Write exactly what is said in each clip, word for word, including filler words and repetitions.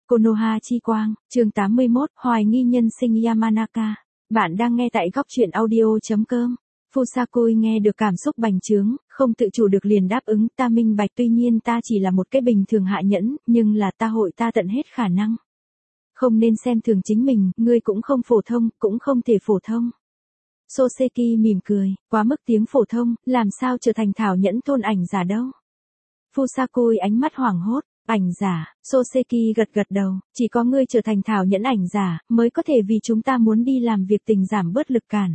Konoha chi quang, chương tám mươi mốt, hoài nghi nhân sinh Yamanaka. Bạn đang nghe tại góc truyện audio chấm com. Fusakui nghe được cảm xúc bành trướng, không tự chủ được liền đáp ứng, ta minh bạch, tuy nhiên ta chỉ là một cái bình thường hạ nhẫn, nhưng là ta hội ta tận hết khả năng. Không nên xem thường chính mình, ngươi cũng không phổ thông, cũng không thể phổ thông. Soseki mỉm cười, quá mức tiếng phổ thông, làm sao trở thành thảo nhẫn thôn ảnh giả đâu. Fusakui ánh mắt hoảng hốt. Ảnh giả, Soseki gật gật đầu, chỉ có ngươi trở thành thảo nhẫn ảnh giả, mới có thể vì chúng ta muốn đi làm việc tình giảm bớt lực cản.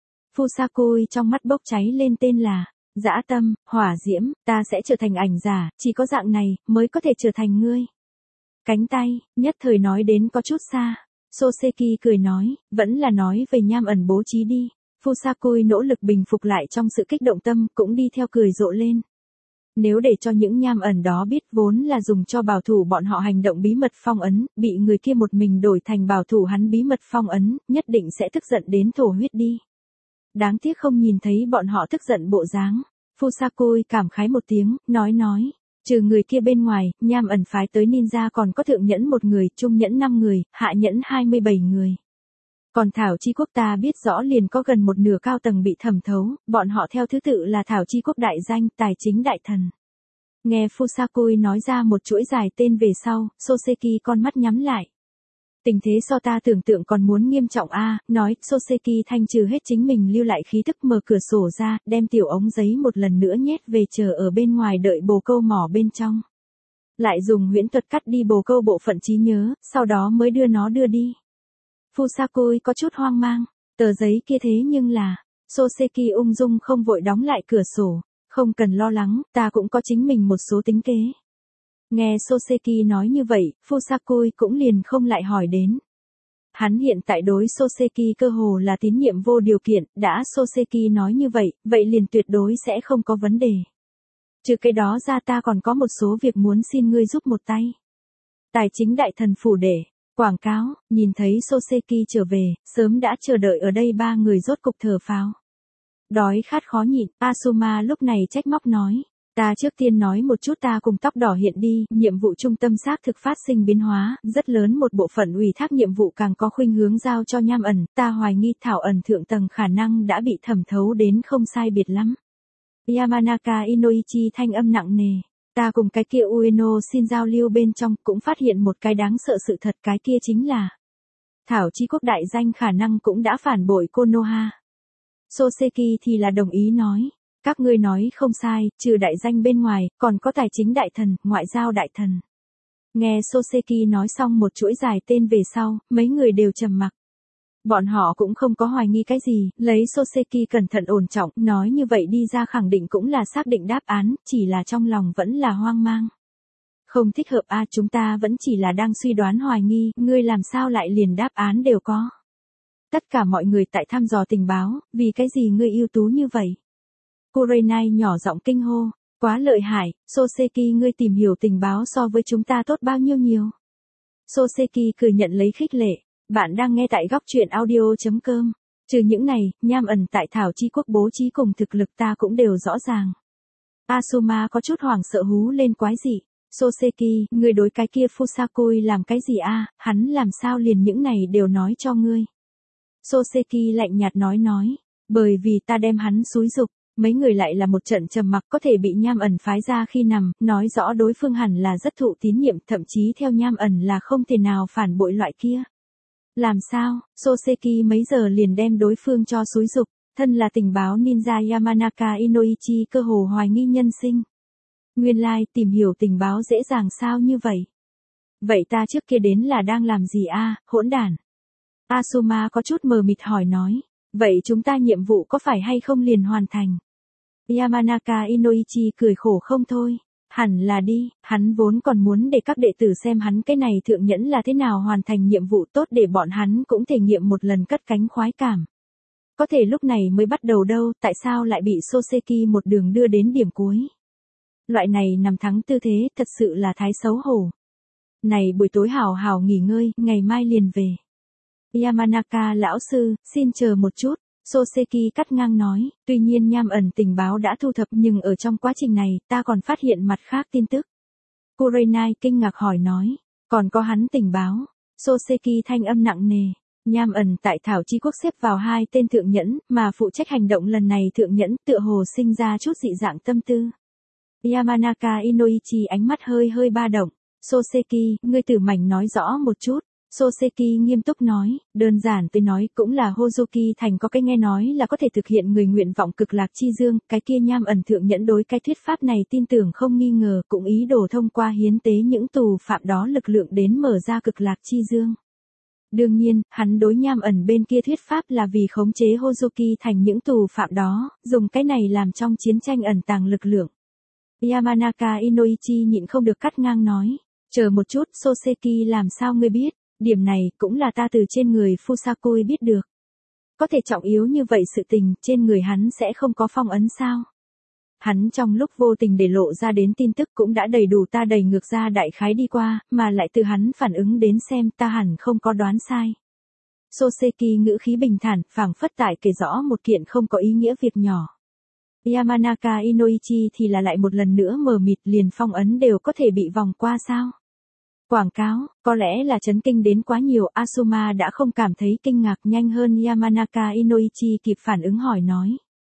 Fusakui trong mắt bốc cháy lên tên là, dã tâm, hỏa diễm, ta sẽ trở thành ảnh giả, chỉ có dạng này, mới có thể trở thành ngươi. Cánh tay, nhất thời nói đến có chút xa. Soseki cười nói, vẫn là nói về nham ẩn bố trí đi. Fusakui nỗ lực bình phục lại trong sự kích động tâm, cũng đi theo cười rộ lên. Nếu để cho những nham ẩn đó biết vốn là dùng cho bảo thủ bọn họ hành động bí mật phong ấn, bị người kia một mình đổi thành bảo thủ hắn bí mật phong ấn, nhất định sẽ tức giận đến thổ huyết đi. Đáng tiếc không nhìn thấy bọn họ tức giận bộ dáng. Fusakui cảm khái một tiếng, nói nói, trừ người kia bên ngoài, nham ẩn phái tới ninja còn có thượng nhẫn một người, trung nhẫn năm người, hạ nhẫn hai mươi bảy người. Còn Thảo Chi Quốc ta biết rõ liền có gần một nửa cao tầng bị thẩm thấu, bọn họ theo thứ tự là Thảo Chi Quốc đại danh, tài chính đại thần. Nghe Fusakui nói ra một chuỗi dài tên về sau, Soseki con mắt nhắm lại. Tình thế so ta tưởng tượng còn muốn nghiêm trọng a, nói, Soseki thanh trừ hết chính mình lưu lại khí thức, mở cửa sổ ra, đem tiểu ống giấy một lần nữa nhét về chờ ở bên ngoài đợi bồ câu mỏ bên trong. Lại dùng huyễn thuật cắt đi bồ câu bộ phận trí nhớ, sau đó mới đưa nó đưa đi. Fusakui có chút hoang mang, tờ giấy kia thế nhưng là, Soseki ung dung không vội đóng lại cửa sổ, không cần lo lắng, ta cũng có chính mình một số tính kế. Nghe Soseki nói như vậy, Fusakui cũng liền không lại hỏi đến. Hắn hiện tại đối Soseki cơ hồ là tín nhiệm vô điều kiện, đã Soseki nói như vậy, vậy liền tuyệt đối sẽ không có vấn đề. Trừ cái đó ra ta còn có một số việc muốn xin ngươi giúp một tay. Tài chính đại thần phủ để. Quảng cáo, nhìn thấy Soseki trở về, sớm đã chờ đợi ở đây ba người rốt cục thở phào. Đói khát khó nhịn, Asuma lúc này trách móc nói. Ta trước tiên nói một chút ta cùng tóc đỏ hiện đi, nhiệm vụ trung tâm xác thực phát sinh biến hóa, rất lớn một bộ phận ủy thác nhiệm vụ càng có khuynh hướng giao cho nham ẩn, ta hoài nghi thảo ẩn thượng tầng khả năng đã bị thẩm thấu đến không sai biệt lắm. Yamanaka Inoichi thanh âm nặng nề. Ta cùng cái kia Ueno xin giao lưu bên trong cũng phát hiện một cái đáng sợ sự thật, cái kia chính là Thảo Chi Quốc đại danh khả năng cũng đã phản bội Konoha. Soseki thì là đồng ý nói, các ngươi nói không sai, trừ đại danh bên ngoài, còn có tài chính đại thần, ngoại giao đại thần. Nghe Soseki nói xong một chuỗi dài tên về sau, mấy người đều trầm mặc. Bọn họ cũng không có hoài nghi cái gì, lấy Soseki cẩn thận ổn trọng, nói như vậy đi ra khẳng định cũng là xác định đáp án, chỉ là trong lòng vẫn là hoang mang. Không thích hợp a, chúng ta vẫn chỉ là đang suy đoán hoài nghi, ngươi làm sao lại liền đáp án đều có. Tất cả mọi người tại thăm dò tình báo, vì cái gì ngươi ưu tú như vậy? Kurenai nhỏ giọng kinh hô, quá lợi hại, Soseki ngươi tìm hiểu tình báo so với chúng ta tốt bao nhiêu nhiều. Soseki cười nhận lấy khích lệ. Bạn đang nghe tại góc truyện audio chấm com. Trừ những này, nham ẩn tại Thảo Chi Quốc bố trí cùng thực lực ta cũng đều rõ ràng. Asuma có chút hoảng sợ hú lên quái dị. Soseki, ngươi đối cái kia Fusakui làm cái gì a? Hắn làm sao liền những này đều nói cho ngươi. Soseki lạnh nhạt nói nói, bởi vì ta đem hắn xúi giục. Mấy người lại là một trận trầm mặc, có thể bị nham ẩn phái ra khi nằm, nói rõ đối phương hẳn là rất thụ tín nhiệm, thậm chí theo nham ẩn là không thể nào phản bội loại kia. Làm sao, Soseki mấy giờ liền đem đối phương cho xúi giục, thân là tình báo ninja Yamanaka Inoichi cơ hồ hoài nghi nhân sinh. Nguyên lai like, tìm hiểu tình báo dễ dàng sao như vậy? Vậy ta trước kia đến là đang làm gì a, hỗn đản? Asuma có chút mờ mịt hỏi nói, vậy chúng ta nhiệm vụ có phải hay không liền hoàn thành? Yamanaka Inoichi cười khổ không thôi. Hẳn là đi, hắn vốn còn muốn để các đệ tử xem hắn cái này thượng nhẫn là thế nào hoàn thành nhiệm vụ tốt để bọn hắn cũng thể nghiệm một lần cất cánh khoái cảm. Có thể lúc này mới bắt đầu đâu, tại sao lại bị Soseki một đường đưa đến điểm cuối? Loại này nằm thắng tư thế, thật sự là thái xấu hổ. Này buổi tối hào hào nghỉ ngơi, ngày mai liền về. Yamanaka lão sư, xin chờ một chút. Soseki cắt ngang nói, tuy nhiên nham ẩn tình báo đã thu thập nhưng ở trong quá trình này ta còn phát hiện mặt khác tin tức. Kurenai kinh ngạc hỏi nói, Còn có hắn tình báo. Soseki thanh âm nặng nề. Nham ẩn tại Thảo Chi Quốc xếp vào hai tên thượng nhẫn, mà phụ trách hành động lần này thượng nhẫn tựa hồ sinh ra chút dị dạng tâm tư. Yamanaka Inoichi ánh mắt hơi hơi ba động. Soseki, ngươi tử mảnh nói rõ một chút. Soseki nghiêm túc nói, đơn giản tôi nói cũng là Hozuki thành có cái nghe nói là có thể thực hiện người nguyện vọng cực lạc chi dương, cái kia nham ẩn thượng nhẫn đối cái thuyết pháp này tin tưởng không nghi ngờ, cũng ý đồ thông qua hiến tế những tù phạm đó lực lượng đến mở ra cực lạc chi dương. Đương nhiên, hắn đối nham ẩn bên kia thuyết pháp là vì khống chế Hozuki thành những tù phạm đó, dùng cái này làm trong chiến tranh ẩn tàng lực lượng. Yamanaka Inoichi nhịn không được cắt ngang nói, chờ một chút, Soseki làm sao ngươi biết, điểm này cũng là ta từ trên người Fusakui biết được. Có thể trọng yếu như vậy sự tình, trên người hắn sẽ không có phong ấn sao? Hắn trong lúc vô tình để lộ ra đến tin tức cũng đã đầy đủ ta đẩy ngược ra đại khái đi qua, mà lại từ hắn phản ứng đến xem ta hẳn không có đoán sai. Soseki ngữ khí bình thản, phảng phất tại kể rõ một kiện không có ý nghĩa việc nhỏ. Yamanaka Inoichi thì là lại một lần nữa mờ mịt, liền phong ấn đều có thể bị vòng qua sao? Quảng cáo, có lẽ là chấn kinh đến quá nhiều, Asuma đã không cảm thấy kinh ngạc, nhanh hơn Yamanaka Inoichi kịp phản ứng hỏi nói.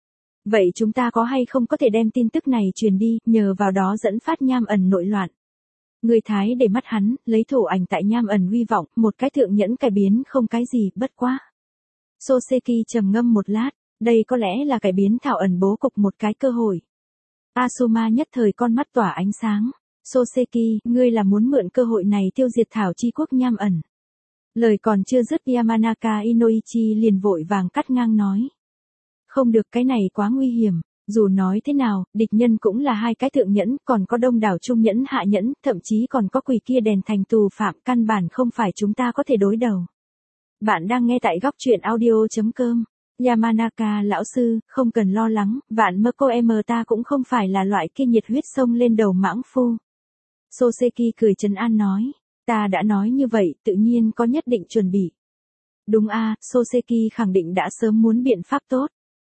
Vậy chúng ta có hay không có thể đem tin tức này truyền đi, nhờ vào đó dẫn phát nham ẩn nội loạn? Người Thái để mắt hắn, lấy thổ ảnh tại nham ẩn huy vọng, một cái thượng nhẫn cải biến không cái gì, bất quá. Soseki trầm ngâm một lát, đây có lẽ là cải biến thảo ẩn bố cục một cái cơ hội. Asuma nhất thời con mắt tỏa ánh sáng. Soseki, ngươi là muốn mượn cơ hội này tiêu diệt Thảo Chi Quốc nham ẩn. Lời còn chưa dứt, Yamanaka Inoichi liền vội vàng cắt ngang nói. Không được, cái này quá nguy hiểm. Dù nói thế nào, địch nhân cũng là hai cái thượng nhẫn, còn có đông đảo trung nhẫn hạ nhẫn, thậm chí còn có quỷ kia đèn thành tù phạm, căn bản không phải chúng ta có thể đối đầu. Bạn đang nghe tại góc truyện audio chấm com. Yamanaka lão sư, không cần lo lắng, vạn mơ cô em ta cũng không phải là loại kia nhiệt huyết sông lên đầu mãng phu. Soseki cười trấn an nói, ta đã nói như vậy, tự nhiên có nhất định chuẩn bị. Đúng a, à, Soseki khẳng định đã sớm muốn biện pháp tốt.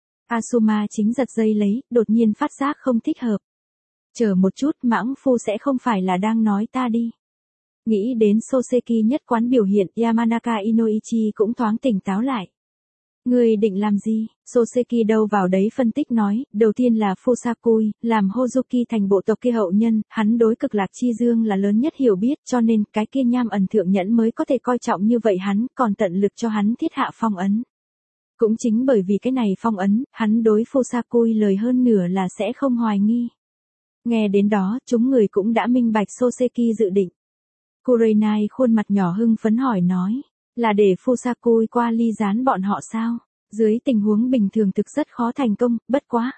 Asuma chính giật dây lấy, đột nhiên phát giác không thích hợp. Chờ một chút, mãng phu sẽ không phải là đang nói ta đi. Nghĩ đến Soseki nhất quán biểu hiện, Yamanaka Inoichi cũng thoáng tỉnh táo lại. Người định làm gì? Soseki đâu vào đấy phân tích nói, đầu tiên là Fusakui, làm Hozuki thành bộ tộc kia hậu nhân, hắn đối cực lạc chi dương là lớn nhất hiểu biết, cho nên cái kia nham ẩn thượng nhẫn mới có thể coi trọng như vậy hắn, còn tận lực cho hắn thiết hạ phong ấn. Cũng chính bởi vì cái này phong ấn, hắn đối Fusakui lời hơn nửa là sẽ không hoài nghi. Nghe đến đó, chúng người cũng đã minh bạch Soseki dự định. Kurenai khuôn mặt nhỏ hưng phấn hỏi nói. Là để Fusakui qua ly gián bọn họ sao? Dưới tình huống bình thường thực rất khó thành công, bất quá.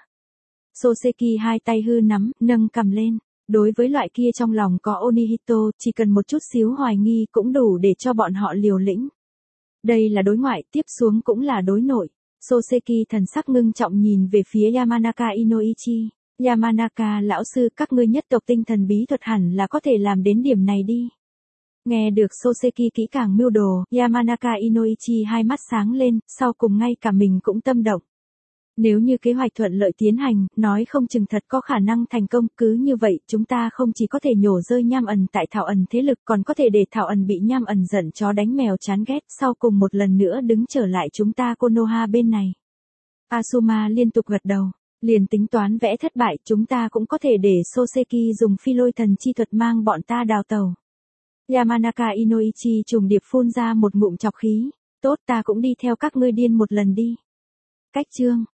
Soseki hai tay hư nắm, nâng cầm lên. Đối với loại kia trong lòng có Onihito, chỉ cần một chút xíu hoài nghi cũng đủ để cho bọn họ liều lĩnh. Đây là đối ngoại, tiếp xuống cũng là đối nội. Soseki thần sắc ngưng trọng nhìn về phía Yamanaka Inoichi. Yamanaka lão sư, các ngươi nhất tộc tinh thần bí thuật hẳn là có thể làm đến điểm này đi. Nghe được Soseki kỹ càng mưu đồ, Yamanaka Inoichi hai mắt sáng lên, sau cùng ngay cả mình cũng tâm động. Nếu như kế hoạch thuận lợi tiến hành, nói không chừng thật có khả năng thành công, cứ như vậy, chúng ta không chỉ có thể nhổ rơi nham ẩn tại thảo ẩn thế lực, còn có thể để thảo ẩn bị nham ẩn giận chó đánh mèo chán ghét, sau cùng một lần nữa đứng trở lại chúng ta Konoha bên này. Asuma liên tục gật đầu, liền tính toán vẽ thất bại, chúng ta cũng có thể để Soseki dùng phi lôi thần chi thuật mang bọn ta đào tàu. Yamanaka Inoichi trùng điệp phun ra một ngụm chọc khí, tốt, ta cũng đi theo các ngươi điên một lần đi. Cách chương